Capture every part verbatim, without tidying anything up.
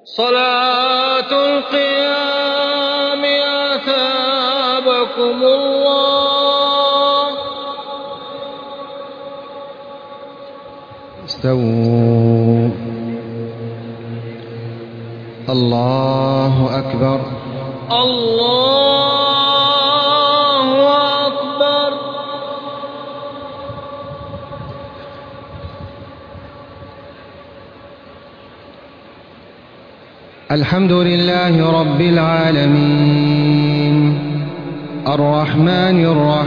صلاة القيام أثابكم الله. استووا. الله أكبر. الله أكبر. الحمد لله رب العالمين الرحمن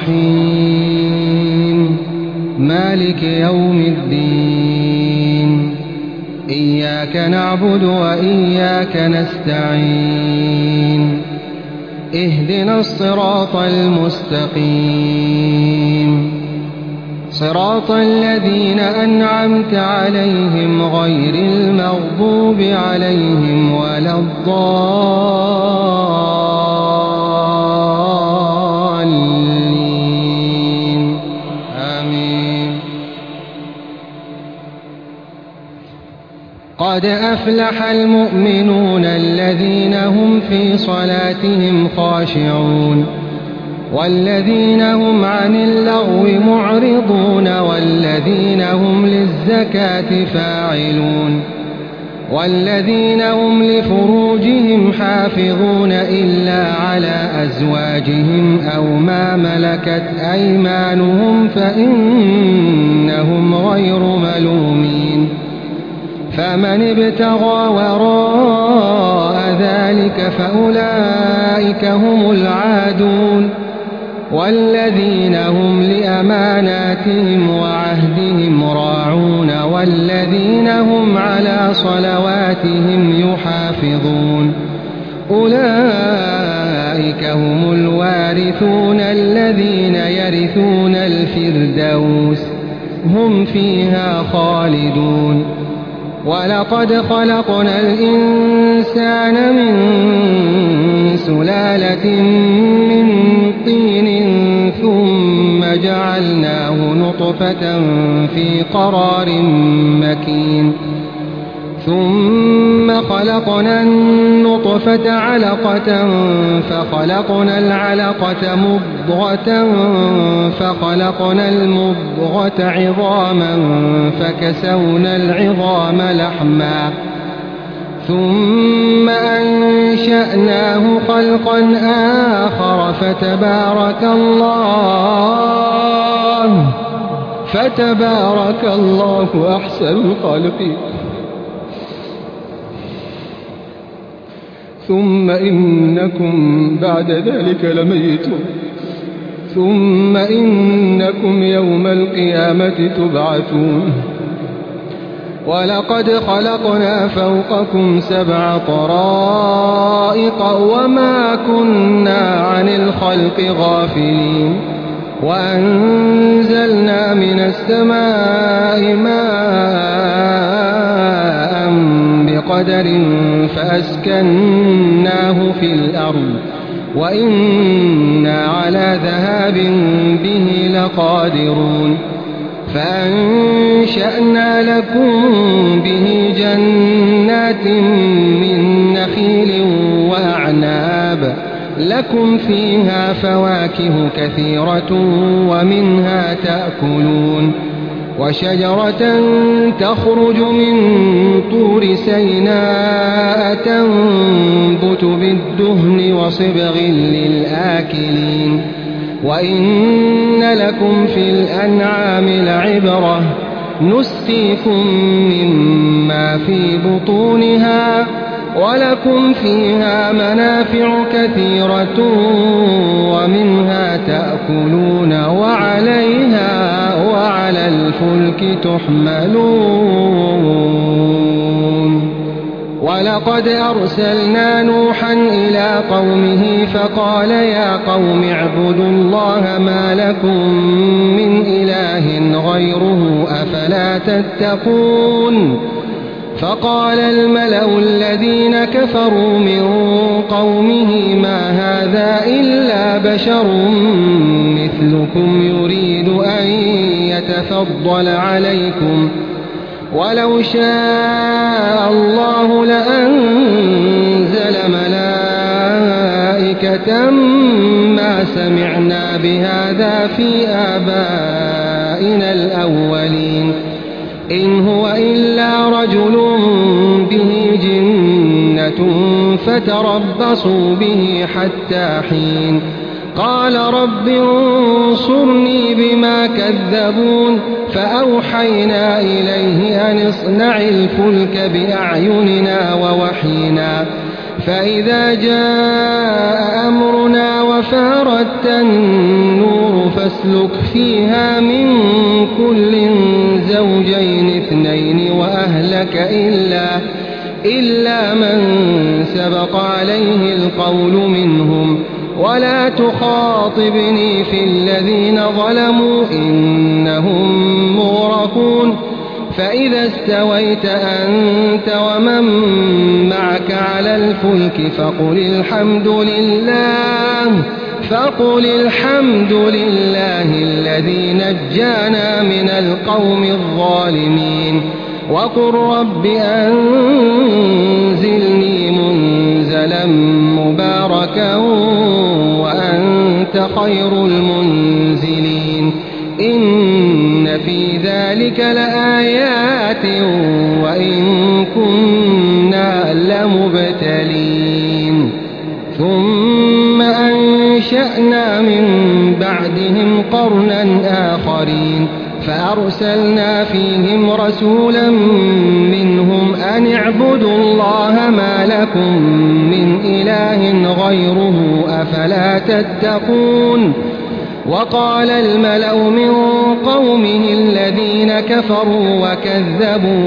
الرحيم مالك يوم الدين إياك نعبد وإياك نستعين اهدنا الصراط المستقيم صراط الذين أنعمت عليهم غير المغضوب عليهم ولا الضالين آمين. قد أفلح المؤمنون الذين هم في صلاتهم خاشعون والذين هم عن اللغو معرضون والذين هم للزكاة فاعلون والذين هم لفروجهم حافظون إلا على أزواجهم أو ما ملكت أيمانهم فإنهم غير ملومين. فمن ابتغى وراء ذلك فأولئك هم العادون والذين هم لأماناتهم وعهدهم راعون والذين هم على صلواتهم يحافظون أولئك هم الوارثون الذين يرثون الفردوس هم فيها خالدون. ولقد خلقنا الإنسان من سلالة من طين ثم جعلناه نطفة في قرار مكين ثم خلقنا النطفة علقة فخلقنا العلقة مضغة فخلقنا المضغة عظاما فكسونا العظام لحما ثم أنشأناه خلقا آخر فتبارك الله فتبارك الله أحسن الخالقين. ثم إنكم بعد ذلك لميتون ثم إنكم يوم القيامة تبعثون. ولقد خلقنا فوقكم سبع طرائق وما كنا عن الخلق غافلين وأنزلنا من السماء ماء بقدر فأسكناه في الأرض وإنا على ذهاب به لقادرون. فأنشأنا لكم به جنات من نخيل وأعناب لكم فيها فواكه كثيرة ومنها تأكلون وشجرة تخرج من طور سيناء تنبت بالدهن وصبغ للآكلين وإن لكم في الأنعام لعبرة نسقيكم مما في بطونها ولكم فيها منافع كثيرة ومنها تأكلون وعليها وعلى الفلك تحملون. ولقد أرسلنا نوحا إلى قومه فقال يا قوم اعبدوا الله ما لكم من إله غيره أفلا تتقون. فقال الملأ الذين كفروا من قومه ما هذا إلا بشر مثلكم يريد أن يتفضل عليكم ولو شاء الله لأنزل بهذا في آبائنا الأولين إن هو إلا رجل به جنة فتربصوا به حتى حين قال رب انصرني بما كذبون فأوحينا إليه أن اصنع الفلك بأعيننا ووحينا فإذا جاء أمرنا وفارت النور فاسلك فيها من كل زوجين اثنين وأهلك إلا, إلا من سبق عليه القول منهم ولا تخاطبني في الذين ظلموا إنهم مغرقون فإذا استويت أنت ومن معك على الفلك فقل الحمد لله فقل الحمد لله الذي نجانا من القوم الظالمين وقل رب أنزلني منزلا مباركا وأنت خير المنزلين إن في ذلك لآيات وإن كنا لمبتلين ثم أنشأنا من بعدهم قرنا آخرين فأرسلنا فيهم رسولا منهم أن اعبدوا الله ما لكم من إله غيره أفلا تتقون وقال الملأ من قومه الذين كفروا وكذبوا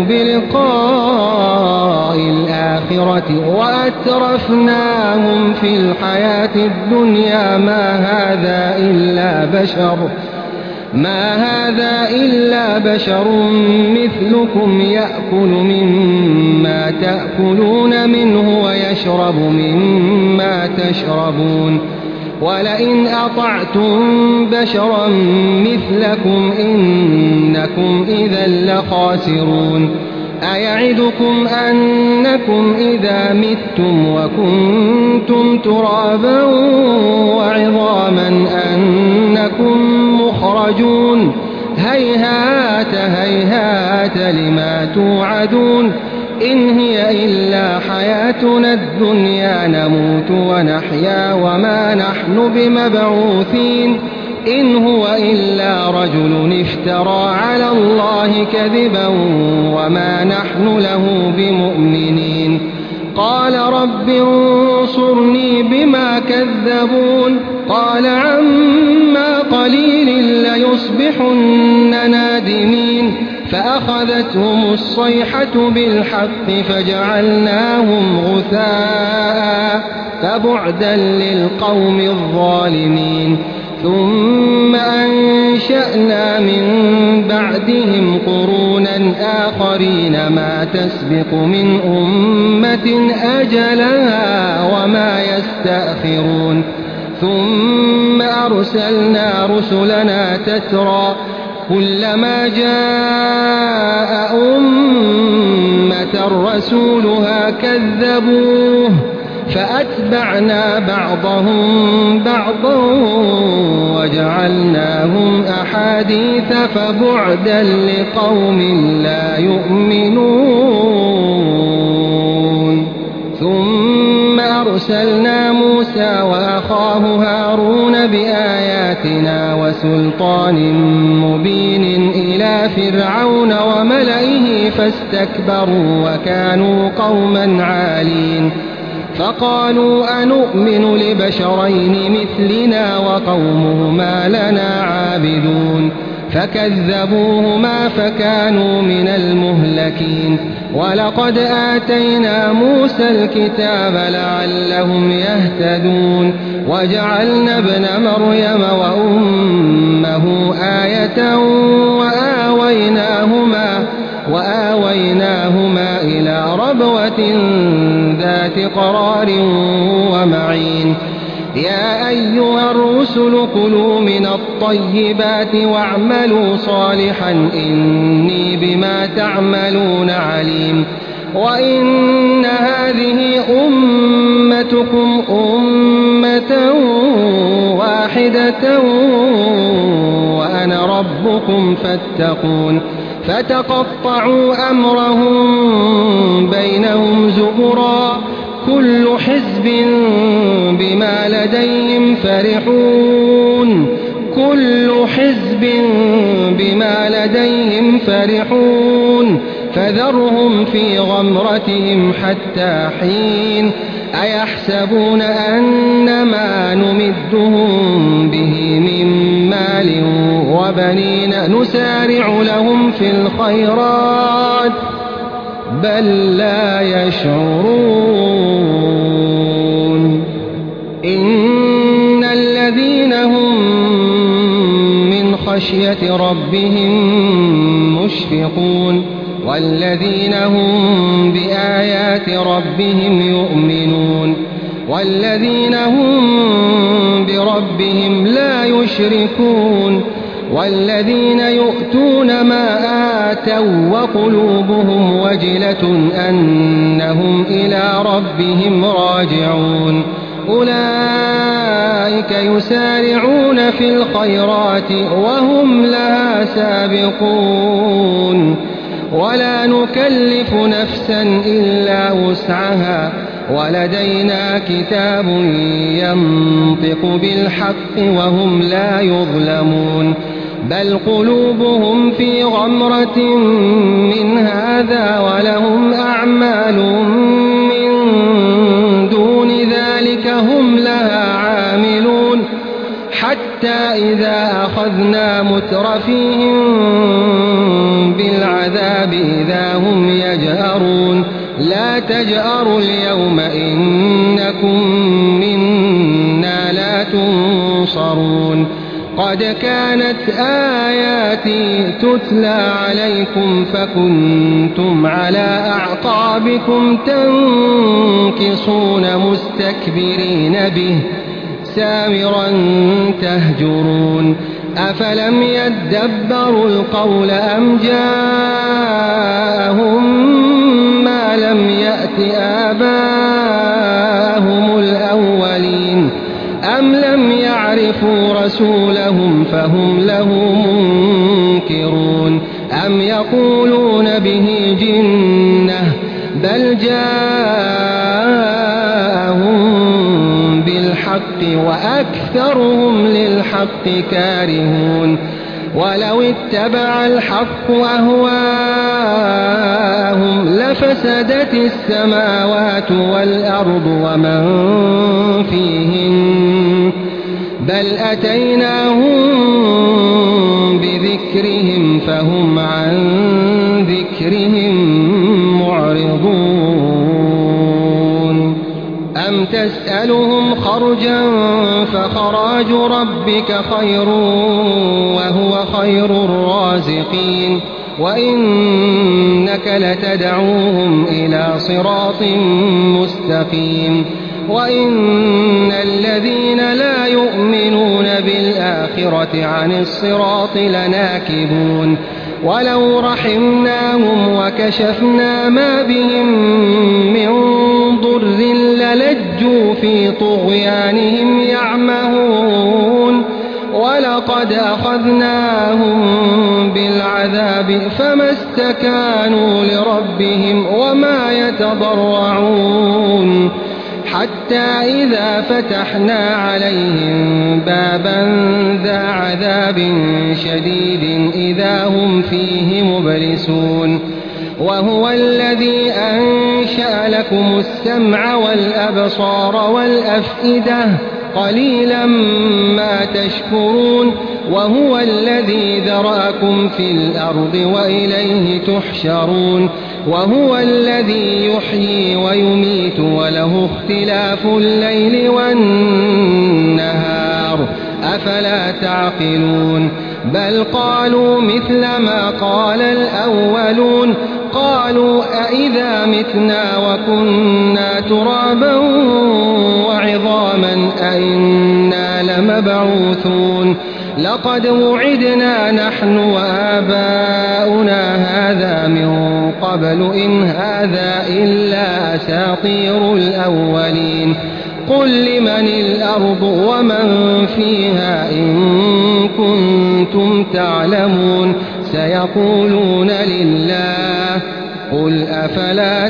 بلقاء الآخرة وأترفناهم في الحياة الدنيا ما هذا إلا بشر ما هذا إلا بشر مثلكم يأكل مما تأكلون منه ويشرب مما تشربون ولئن أطعتم بشرا مثلكم إنكم إذا لخاسرون أيعدكم أنكم إذا متم وكنتم ترابا وعظاما أنكم مخرجون هيهات هيهات لما توعدون إن هي إلا حياتنا الدنيا نموت ونحيا وما نحن بمبعوثين إن هو إلا رجل افترى على الله كذبا وما نحن له بمؤمنين قال رب انصرني بما كذبون قال عما قليل ليصبحن نادمين فأخذتهم الصيحة بالحق فجعلناهم غثاء فبعدا للقوم الظالمين ثم أنشأنا من بعدهم قرونا آخرين ما تسبق من أمة أجلها وما يستأخرون ثم أرسلنا رسلنا تترى كلما جاء أمة رسولها كذبوه فأتبعنا بعضهم بعضا وجعلناهم أحاديث فبعدا لقوم لا يؤمنون ثم أرسلنا موسى وأخاه هارون بآياتنا وسلطان مبين إلى فرعون وملئه فاستكبروا وكانوا قوما عالين فقالوا أنؤمن لبشرين مثلنا وقومهما لنا عابدون فكذبوهما فكانوا من المهلكين ولقد آتينا موسى الكتاب لعلهم يهتدون وجعلنا ابن مريم وأمه آية وآويناهما وآويناهما إلى ربوة ذات قرار ومعين يا أيها الرسل كلوا من الطيبات واعملوا صالحا إني بما تعملون عليم وإن هذه أمتكم أمة واحدة واحدة وأنا ربكم فاتقون فتقطعوا أمرهم بينهم زبرا كل حزب بما لديهم فرحون كل حزب بما لديهم فرحون فذرهم في غمرتهم حتى حين أيحسبون أن ما نمدهم به من مال وبنين نسارع لهم في الخيرات بل لا يشعرون إن الذين هم من خشية ربهم مشفقون والذين هم بآيات ربهم يؤمنون والذين هم بربهم لا يشركون والذين يؤتون ما آتوا وقلوبهم وجلة أنهم إلى ربهم راجعون أولئك يسارعون في الخيرات وهم لها سابقون ولا نكلف نفسا إلا وسعها ولدينا كتاب ينطق بالحق وهم لا يظلمون بل قلوبهم في غمرة من هذا ولهم أعمال من دون ذلك هم لها عاملون حتى إذا أخذنا مترفيهم بالعذاب إذا هم يجأرون لا تجأروا اليوم إنكم منا لا تنصرون قد كانت آياتي تتلى عليكم فكنتم على أعقابكم تنكصون مستكبرين به سامرا تهجرون أفلم يدبروا القول أم جاءهم ما لم يأت آباءهم الأولين أم لم يعرفوا رسولهم فهم له منكرون أم يقولون به جنة بل جاءهم بالحق وأكثرهم للحق كارهون ولو اتبع الحق أهواءهم لفسدت السماوات والأرض ومن فيهن بل أتيناهم بذكرهم فهم عن ذكرهم معرضون أم تسألهم خرجا فخراج ربك خير وهو خير الرازقين وإنك لتدعوهم إلى صراط مستقيم وإن الذين لا يؤمنون بالآخرة عن الصراط لناكبون ولو رحمناهم وكشفنا ما بهم من ضر للجوا في طغيانهم يعمهون ولقد أخذناهم بالعذاب فما استكانوا لربهم وما يتضرعون حتى إذا فتحنا عليهم بابا ذا عذاب شديد إذا هم فيه مبلسون وهو الذي أنشأ لكم السمع والأبصار والأفئدة قليلا ما تشكرون وهو الذي ذرأكم في الأرض وإليه تحشرون وهو الذي يحيي ويميت وله اختلاف الليل والنهار أفلا تعقلون بل قالوا مثل ما قال الأولون قالوا أئذا متنا وكنا ترابا وعظاما أئنا لمبعوثون لقد وعدنا نحن وآباؤنا هذا من قبل إن هذا إلا أساطير الأولين قل لمن الأرض ومن فيها إن كنتم تعلمون سيقولون لله قل أفلا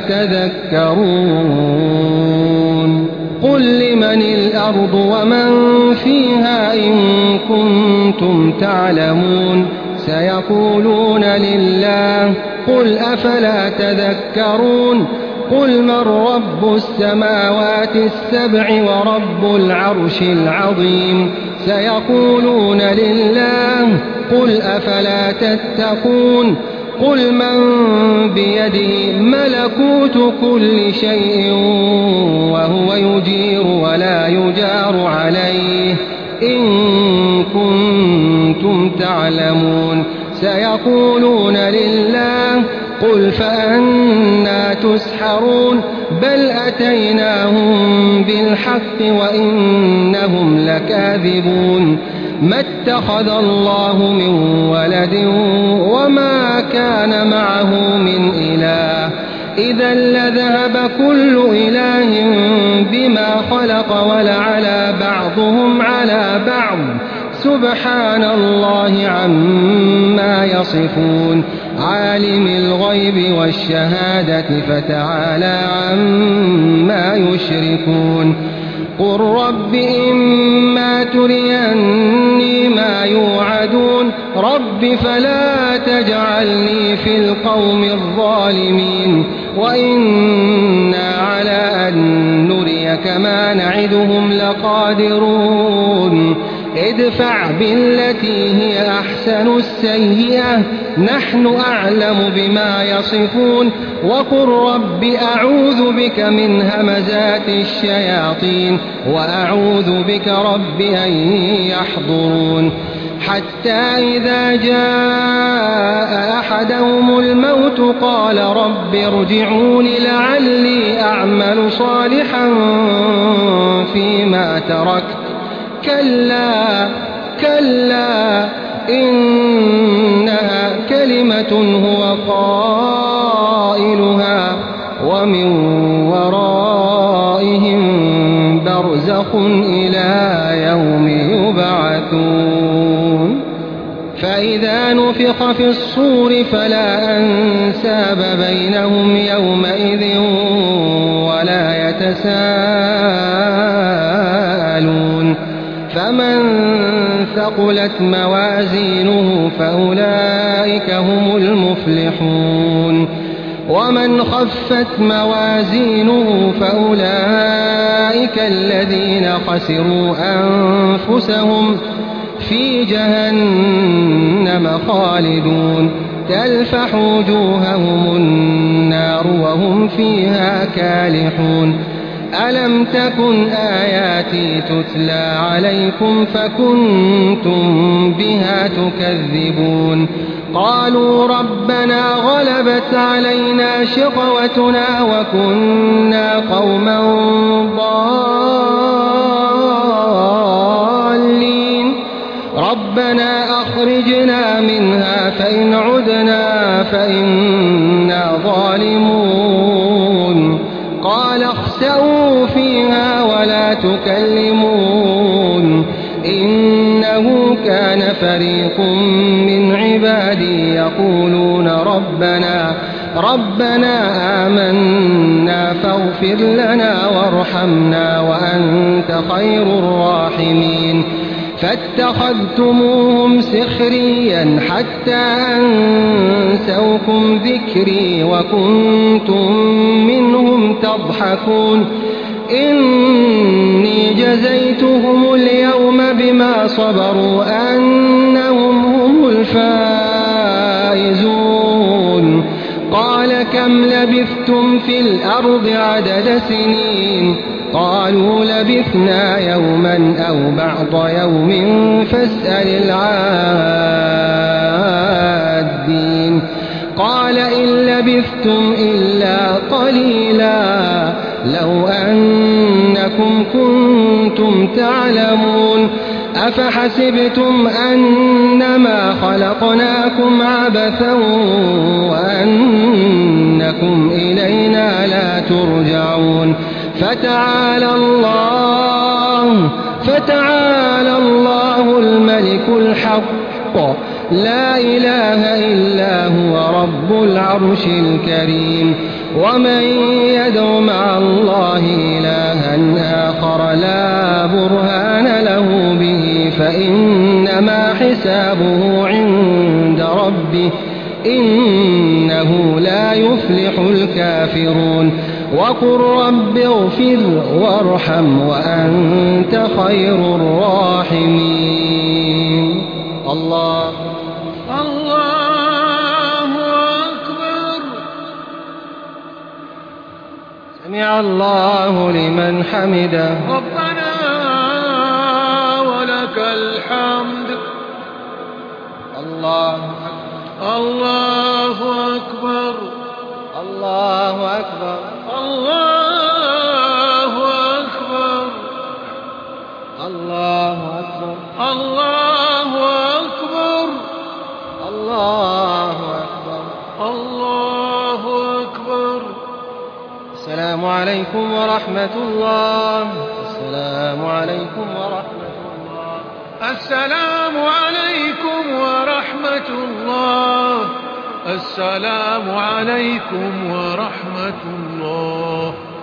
تذكرون قل لمن الأرض ومن فيها إن كنتم تعلمون سيقولون لله قل أفلا تذكرون قل من رب السماوات السبع ورب العرش العظيم سيقولون لله قل أفلا تتقون قل من بيده ملكوت كل شيء وهو يجير ولا يجار عليه إن كنتم تعلمون سيقولون لله قل فأنا تسحرون بل أتيناهم بالحق وإنهم لكاذبون ما اتخذ الله من ولد وما كان معه من إله إذا لذهب كل إله بما خلق ولعلى بعضهم على بعض سبحان الله عما يصفون عالم الغيب والشهادة فتعالى عما يشركون قل رب إما تريني ما يوعدون رب فلا تجعلني في القوم الظالمين وإنا على أن نريك ما نعدهم لقادرون ادفع بالتي هي أحسن السيئة نحن أعلم بما يصفون وقل رب أعوذ بك من همزات الشياطين وأعوذ بك رب أن يحضرون حتى إذا جاء أحدهم الموت قال رب ارجعون لعلي أعمل صالحا فيما تركت كلا كلا إنها كلمة هو قائلها ومن ورائهم برزخ إلى يوم يبعثون فإذا نفخ في الصور فلا أنساب بينهم يومئذ ولا يتساءلون فمن ثقلت موازينه فأولئك هم المفلحون ومن خفت موازينه فأولئك الذين خسروا أنفسهم في جهنم خالدون تلفح وجوههم النار وهم فيها كالحون ألم تكن آياتي تتلى عليكم فكنتم بها تكذبون قالوا ربنا غلبت علينا شقوتنا وكنا قوما ضالين ربنا أخرجنا منها فإن عدنا فإنا ظالمون قال اخسئوا فيها ولا تكلمون إنه كان فريق من عبادي يقولون ربنا ربنا آمنا فاغفر لنا وارحمنا وأنت خير الراحمين فاتخذتموهم سخريا حتى أنسوكم ذكري وكنتم منهم تضحكون إني جزيتهم اليوم بما صبروا أنهم هم الفائزون قال كم لبثتم في الأرض عدد سنين قالوا لبثنا يوما أو بعض يوم فاسأل العادين قال إن لبثتم إلا قليلا لو أنكم كنتم تعلمون أفحسبتم أنما خلقناكم عبثا وأنكم إلينا لا ترجعون فتعالى الله فتعالى الله الملك الحق لا إله إلا هو رب العرش الكريم. ومن يدع مع الله إلها آخر لا برهان له به فإنما حسابه عند ربه إنه لا يفلح الكافرون. وقل رب اغفر وارحم وأنت خير الراحمين. الله الله أكبر. سمع الله لمن حمده. ربنا ولك الحمد. الله الله أكبر. الله أكبر. الله أكبر. الله أكبر. الله أكبر. الله أكبر. الله أكبر. السلام عليكم ورحمة الله. السلام عليكم ورحمة الله. السلام عليكم ورحمة الله. السلام عليكم ورحمة الله.